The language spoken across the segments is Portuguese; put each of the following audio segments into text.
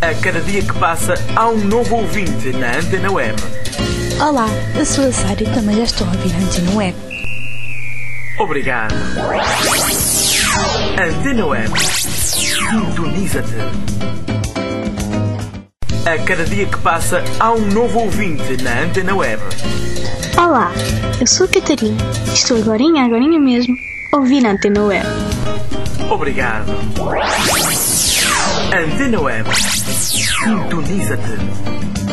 A cada dia que passa, há um novo ouvinte na Antena Web. Olá, eu sou a Sara e também já estou a ouvir a Antena Web. Obrigado. Antena Web. Sintoniza-te. A cada dia que passa, há um novo ouvinte na Antena Web. Olá, eu sou a Catarina e estou agorinha mesmo a ouvir a Antena Web. Obrigado. Antena Web. Sintoniza-te.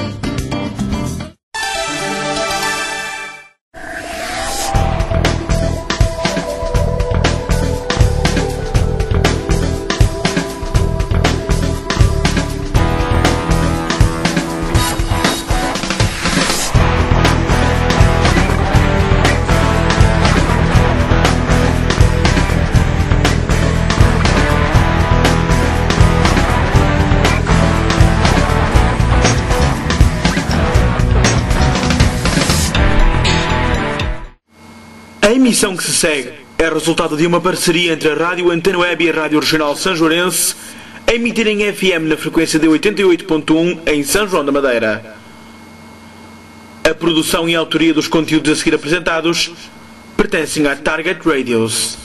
A emissão que se segue é resultado de uma parceria entre a Rádio Antena Web e a Rádio Regional Sanjoarense, a emitir em FM na frequência de 88.1 em São João da Madeira. A produção e a autoria dos conteúdos a seguir apresentados pertencem à Target Radios.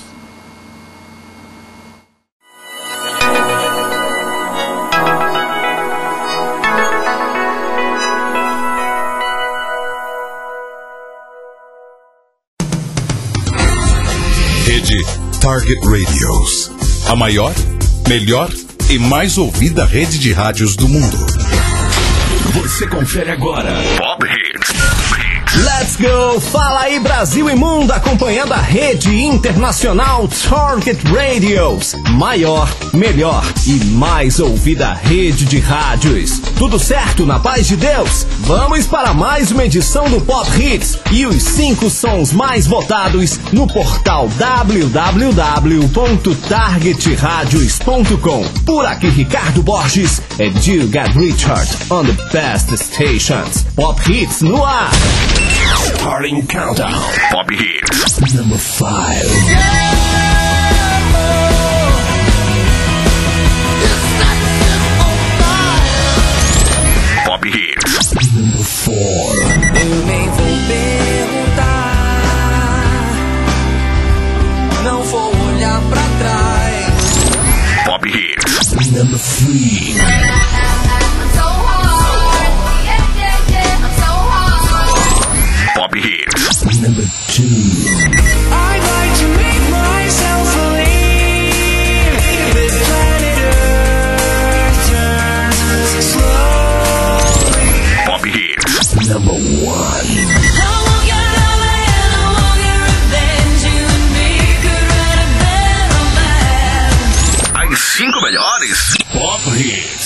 Target Radios, a maior, melhor e mais ouvida rede de rádios do mundo. Você confere agora Pop Hits. Let's go! Fala aí Brasil e mundo, acompanhando a rede internacional Target Radios, maior, melhor e mais ouvida rede de rádios. Tudo certo, na paz de Deus? Vamos para mais uma edição do Pop Hits e os 5 sons mais votados no portal www.targetradios.com. Por aqui Ricardo Borges and you got Richard on the best stations. Pop Hits no ar. Starting countdown. Pop Hits. Number 5. Pop Hits. Number 4. Eu nem vou perguntar, não vou olhar pra trás. Pop Hits. Number 3. Pop Hits. Number 2. I'd like to make myself believe that planet Earth turns slowly. Pop Hits. Number 1. I won't get over and I won't get revenge. You and me could write a better map. As 5 melhores Pop Hits.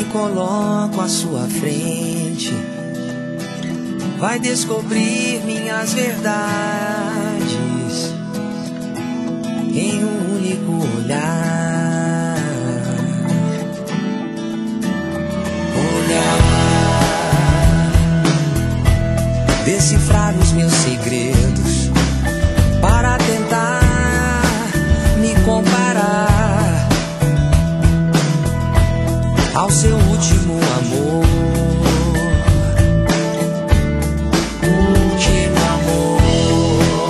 coloco à sua frente, vai descobrir minhas verdades em um único olhar. Decifrar os meus segredos para tentar me comparar ao seu último amor. Último amor.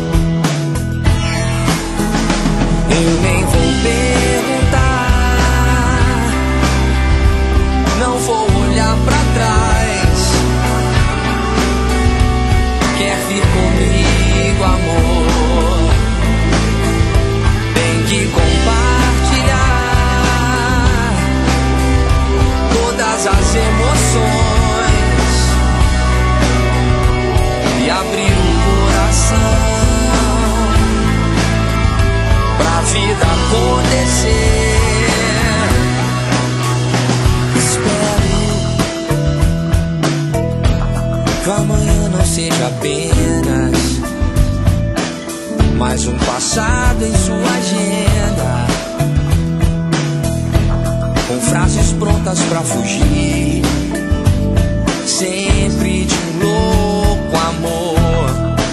Eu nem vou perguntar, não vou olhar pra trás. Quer vir comigo, amor? Tem que compartilhar todas as emoções e abrir o coração pra vida acontecer. Espero que amanhã não seja apenas mais um passado em sua agenda, com frases prontas pra fugir sempre de um louco amor.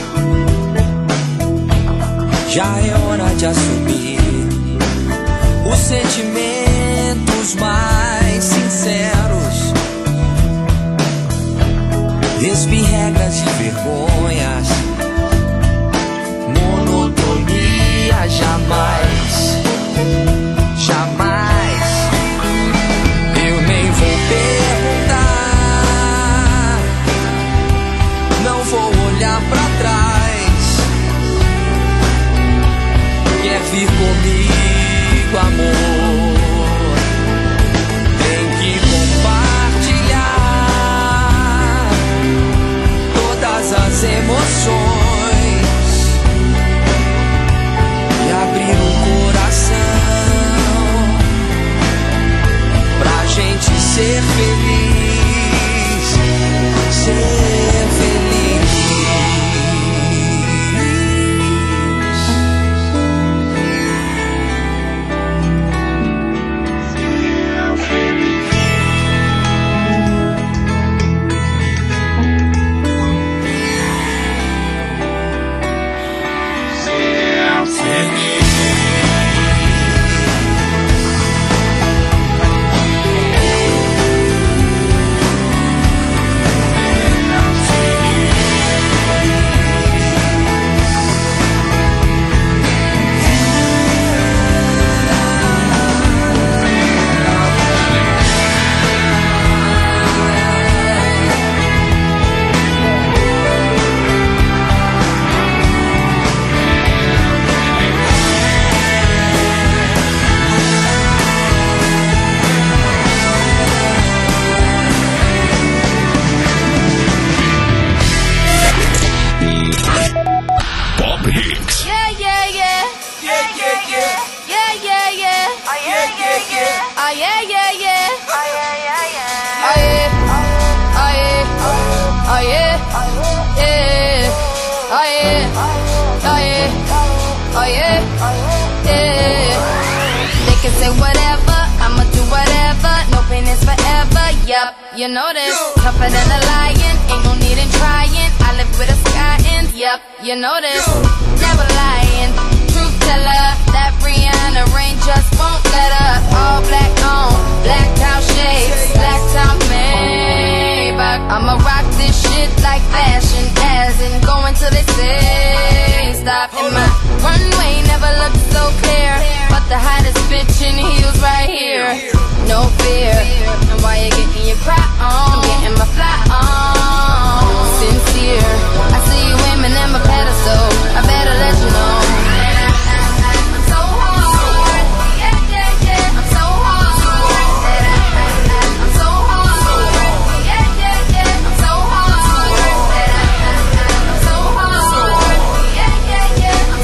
Já é hora de assumir os sentimentos mais sinceros, despir regras e vergonhas, monotonia jamais, jamais. Eu nem vou perguntar, não vou olhar pra trás. Quer vir comigo, amor? Tem que compartilhar todas as emoções e abrir o coração pra gente ser feliz, ser feliz. You know this, tougher than a lion, ain't no need in trying. I live with a sky and yep, you know this, never lying, truth teller. That Rihanna rain just won't let up. All black on, black out shades, black top Maybach. I'ma rock this shit like fashion, as in going till they say stop. And my runway never looked so clear, but the hottest bitch in heels right here. No fear, and why you getting your cry on? I'm getting my fly on. Sincere, I see you women in my pedestal. I better let you know. I'm so hard, yeah, yeah, yeah. I'm so hard, I'm so hard, yeah, yeah, yeah. I'm so hard, I'm so hard, yeah, yeah, yeah. I'm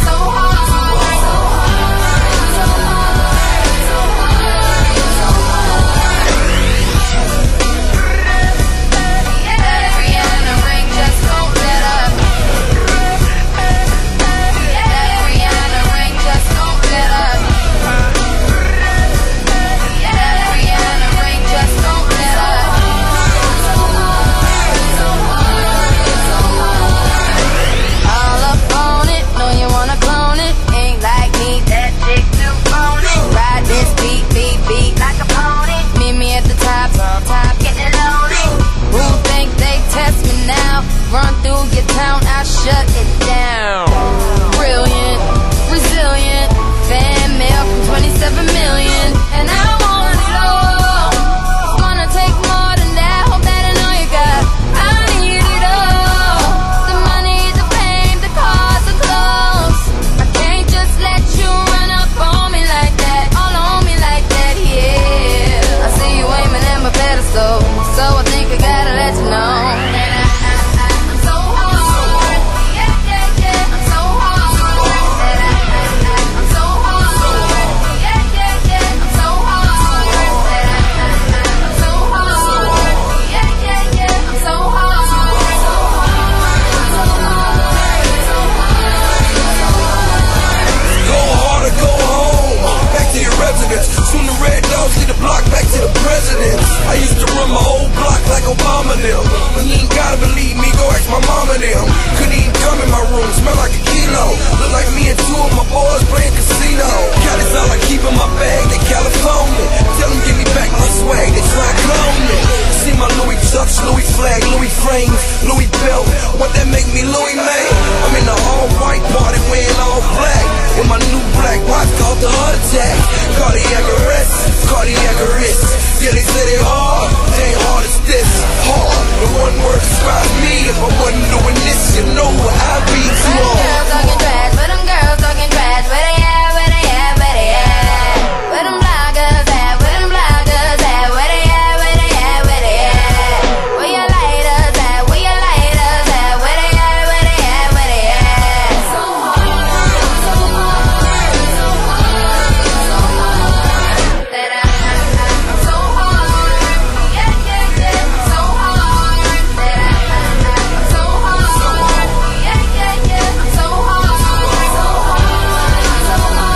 if I wasn't doing this, you know what I'd be too But them girls talking trash, but them girls talking trash. Where they at, where they at, where they at? Where them bloggers at, where them bloggers at? Where they at, where they at, where they at? Where your lighters at, where your lighters at? Where they at, where they at, where they at? So hard, so hard, so hard, so hard. That I'm so hard, yeah, yeah, yeah, so hard. That I'm so hard, yeah, yeah, yeah, so hard, so hard, so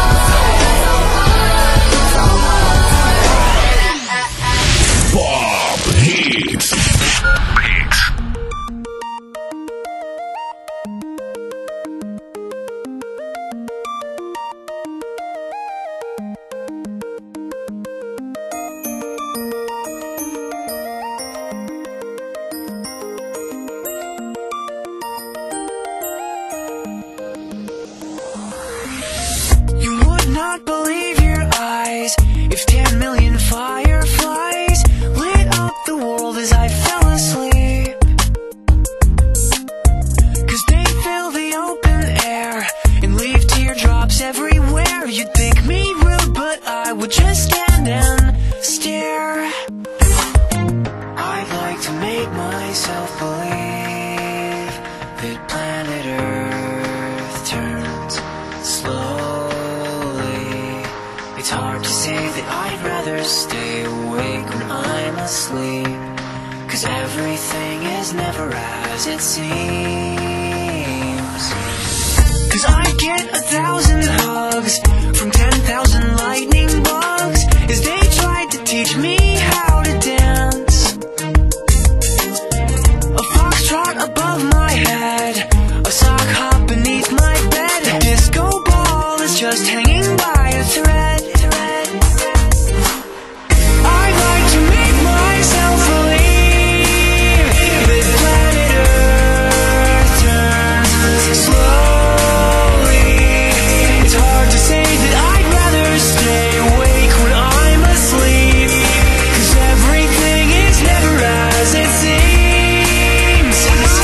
hard, so hard, so hard. Pop Hits. You would not believe your eyes if 10 million fireflies lit up the world as I fell asleep. 'Cause they fill the open air and leave teardrops everywhere. You'd think me rude, but I would just stand and stare. I'd like to make myself believe that planet Earth turns slowly. It's hard to say that I'd rather stay awake when I'm asleep, 'cause everything is never as it seems. 'Cause I get 1,000 hugs from 10,000 lightning bugs as they tried to teach me how to dance. A foxtrot above my head, a sock hop beneath my bed, a disco ball is just hanging by a thread. I'd like to make myself believe that planet Earth turns slowly. It's hard to say that I'd rather stay awake when I'm asleep, 'cause everything is never as it seems.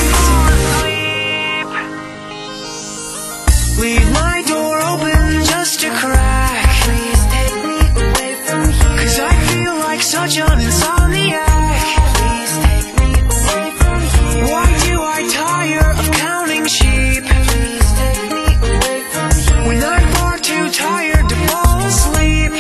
Leave my door open just a crack. Please take me away from here, 'cause I feel like such an insomniac. Please take me away from here. Why do I tire of counting sheep? Please take me away from here, when I'm far too tired to fall asleep.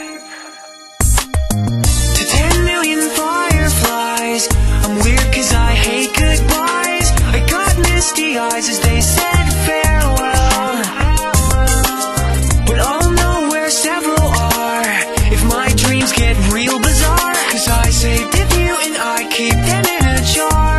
To 10 million fireflies, I'm weird 'cause I hate goodbyes. I got misty eyes as they said farewell, but I'll know where several are if my dreams get real bizarre, 'cause I saved a few and I keep them in a jar.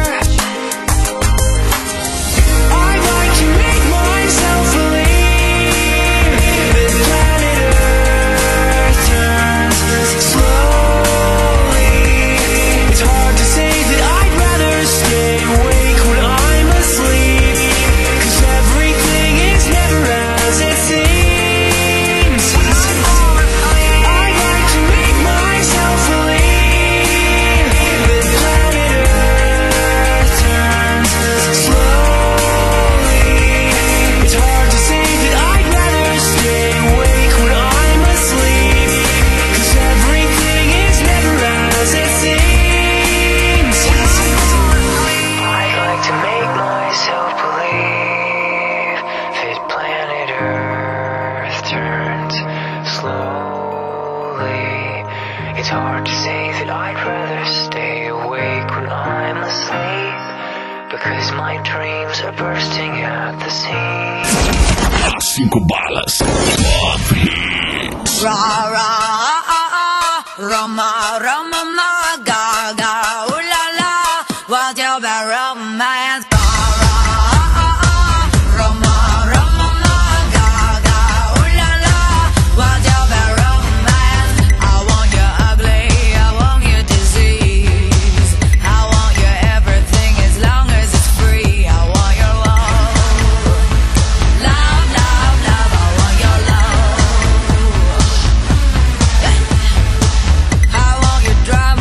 I'd like to make myself believe that planet Earth turns slowly. It's hard to say that I'd rather stay awake when I'm asleep, 'cause everything is never as it seems. I'd like to make myself believe that planet Earth turns slowly. It's hard to say that I'd rather stay awake when I'm asleep, 'cause everything is never as it seems. I'd like to make myself believe that planet Earth turns slowly. It's hard to say that I'd rather stay awake when I'm asleep, because my dreams are bursting at the seams. 5 balas. Pop Hits. Ra ra Rama Rama ma ga ga ooh la la, what's your bad romance? Ra Rama Rama ma ga ga ooh la la, what's your bad romance? I want you ugly, I want you disease, I want you everything as long as it's free. I want your love, love, love, love. I want your love. I want you drive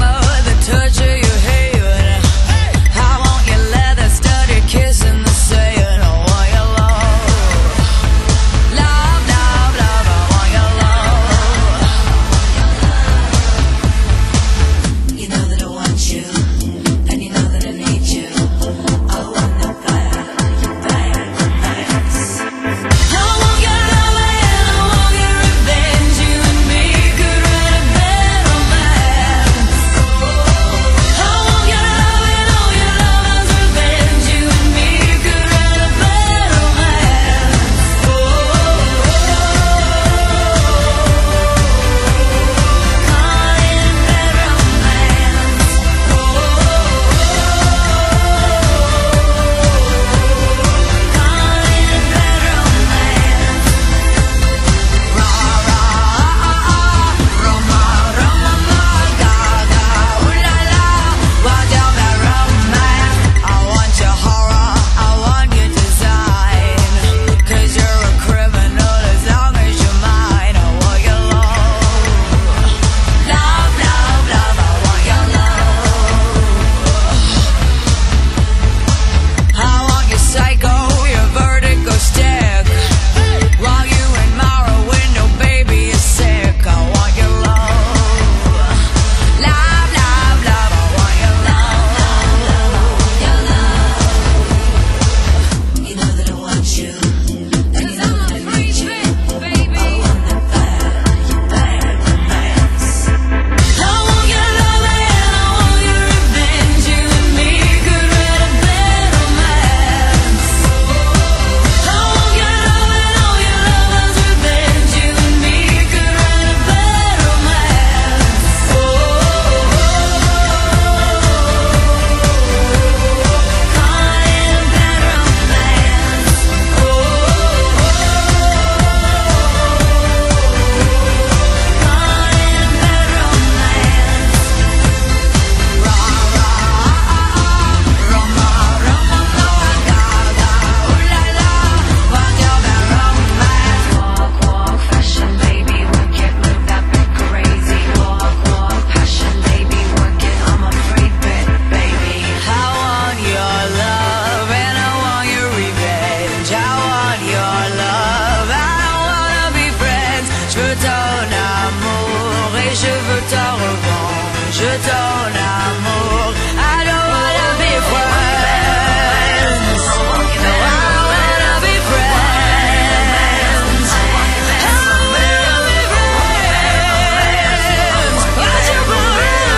ton amour. I don't wanna be friends. No, I don't wanna be friends. I don't wanna be friends. Why'd you borrow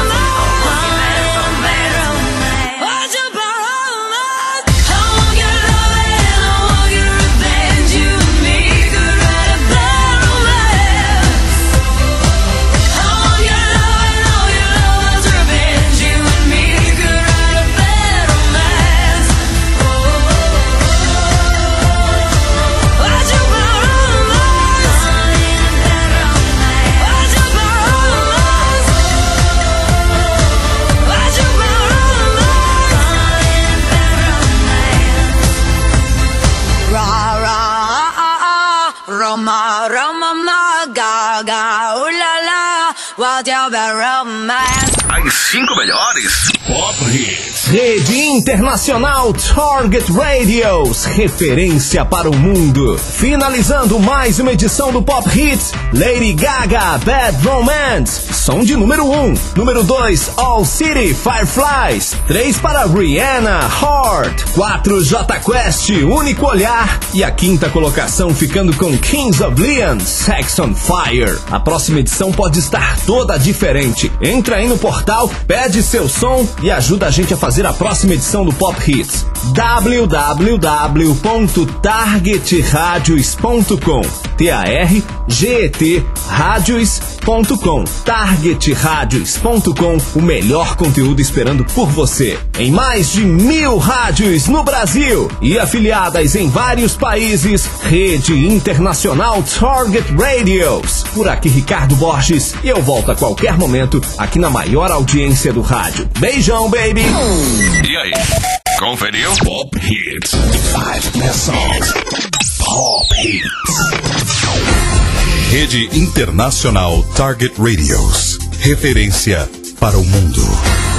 romance? Why'd you borrow romance? I want your love and I want your revenge. You and me could write a bad romance. I want your love and all your love's revenge. You and me could write a bad romance. Why'd you borrow romance? Why'd you borrow romance? Why'd you borrow romance? Ra ra Roma Roma ma ga ga ooh la la. Why'd you borrow romance? As 5 melhores Pop Hits. Rede Internacional Target Radios, referência para o mundo. Finalizando mais uma edição do Pop Hits, Lady Gaga, Bad Romance, som de número 1. Número 2, All City, Fireflies. 3 para Rihanna, Heart. 4, Jota Quest, Único Olhar. E a quinta colocação ficando com Kings of Leon, Sex on Fire. A próxima edição pode estar toda diferente. Entra aí no portal, pede seu som e ajuda a gente a fazer a próxima edição do Pop Hits. www.targetradios.com TARGET-radios.com targetradios.com. O melhor conteúdo esperando por você. Em mais de 1000 rádios no Brasil e afiliadas em vários países, Rede Internacional Target Radios. Por aqui Ricardo Borges e eu volto a qualquer momento aqui na maior audiência do rádio. Beijão, baby! E aí, conferiu? Pop Hits. The 5 best songs. Pop Hits. Rede Internacional Target Radios. Referência para o mundo.